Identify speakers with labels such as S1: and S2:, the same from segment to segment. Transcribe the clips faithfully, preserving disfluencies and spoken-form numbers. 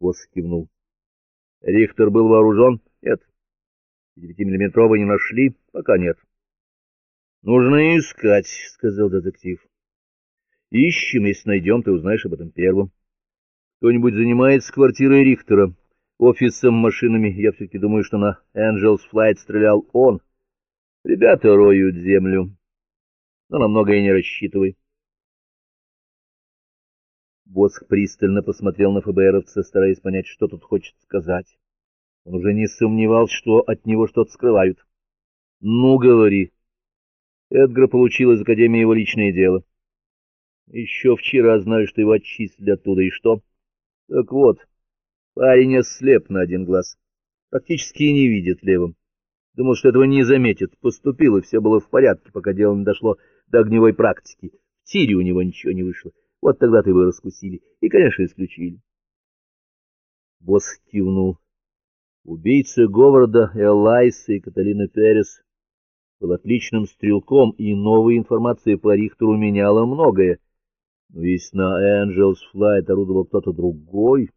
S1: Босс кивнул. Рихтер был вооружен? Нет. Девятимиллиметровый не нашли? Пока нет. Нужно искать, сказал детектив. Ищем, если найдем, ты узнаешь об этом первым. Кто-нибудь занимается квартирой Рихтера, офисом, машинами? Я все-таки думаю, что на Angels Flight стрелял он. Ребята роют землю, но на многое не рассчитывай. Босх пристально посмотрел на ФБРовца, стараясь понять, что тут хочет сказать. Он уже не сомневался, что от него что-то скрывают. — Ну, говори. Эдгар получил из Академии его личное дело. Еще вчера знаю, что его отчислили оттуда, и что? Так вот, парень ослеп на один глаз. Практически не видит левым. Думал, что этого не заметит. Поступил, и все было в порядке, пока дело не дошло до огневой практики. В тире у него ничего не вышло. Вот тогда-то его раскусили. И, конечно, исключили. Босс кивнул. Убийца Говарда, Элайса и Каталина Перес был отличным стрелком, и новая информация по Рихтеру меняла многое. Но если на Angels Flight орудовал кто-то другой...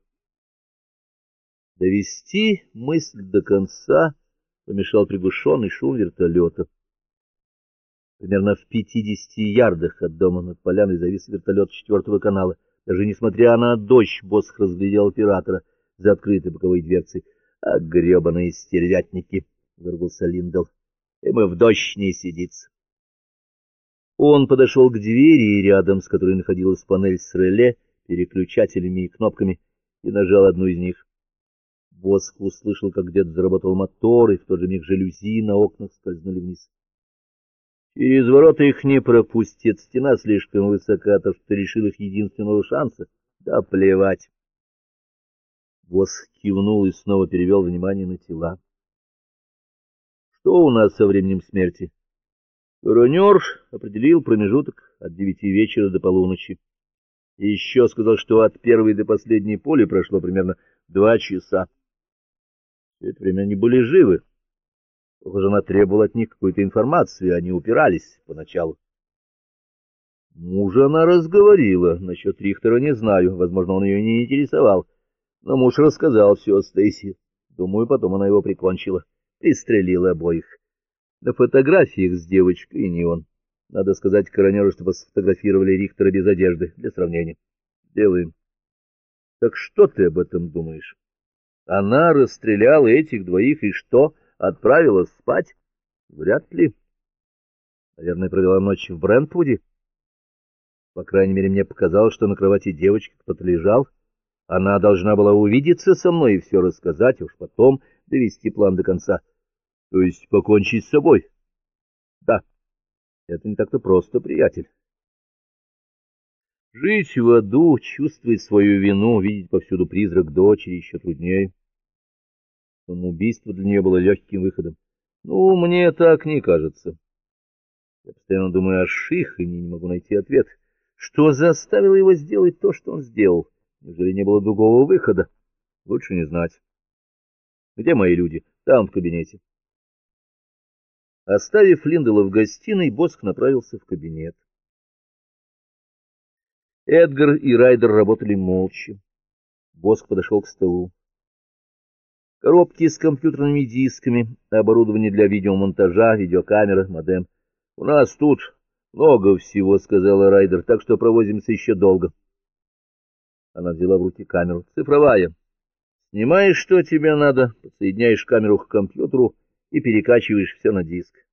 S1: Довести мысль до конца помешал приглушенный шум вертолета. Примерно в пятидесяти ярдах от дома над поляной завис вертолет четвертого канала. Даже несмотря на дождь, Босх разглядел оператора за открытой боковой дверцей. — А гребаные стервятники! — выругался Линдл. — И мы в дождь не сидится. Он подошел к двери, рядом с которой находилась панель с реле, переключателями и кнопками, и нажал одну из них. Босх услышал, как где-то заработал мотор, и в тот же миг жалюзи на окнах скользнули вниз. Через ворота их не пропустит, стена слишком высока, так что решил их единственного шанса. Да плевать. Босх кивнул и снова перевел внимание на тела. Что у нас со временем смерти? Коронер определил промежуток от девяти вечера до полуночи. И еще сказал, что от первой до последней пули прошло примерно два часа. Все это время они были живы. Похоже, она требовала от них какой-то информации, они упирались поначалу. Мужа она разговорила, насчет Рихтера не знаю, возможно, он ее не интересовал. Но муж рассказал все Стейси. Думаю, потом она его прикончила, пристрелила обоих. На фотографиях с девочкой и не он. Надо сказать коронеру, чтобы сфотографировали Рихтера без одежды, для сравнения. Делаем. Так что ты об этом думаешь? Она расстреляла этих двоих и что, отправила спать? Вряд ли. Наверное, провела ночь в Брентвуде. По крайней мере, мне показалось, что на кровати девочки кто-то лежал. Она должна была увидеться со мной и все рассказать, а уж потом довести план до конца. То есть покончить с собой. Да, это не так-то просто, приятель. Жить в аду, чувствовать свою вину, видеть повсюду призрак дочери еще труднее. Самоубийство для нее было легким выходом. Ну, мне так не кажется. Я постоянно думаю о Ших и не могу найти ответ. Что заставило его сделать то, что он сделал? Неужели не было другого выхода? Лучше не знать. Где мои люди? Там, в кабинете. Оставив Линдела в гостиной, Босх направился в кабинет. Эдгар и Райдер работали молча. Босх подошел к столу. Коробки с компьютерными дисками, оборудование для видеомонтажа, видеокамера, модем. — У нас тут много всего, — сказала Райдер, — так что провозимся еще долго. Она взяла в руки камеру. — Цифровая. Снимаешь, что тебе надо, подсоединяешь камеру к компьютеру и перекачиваешь все на диск.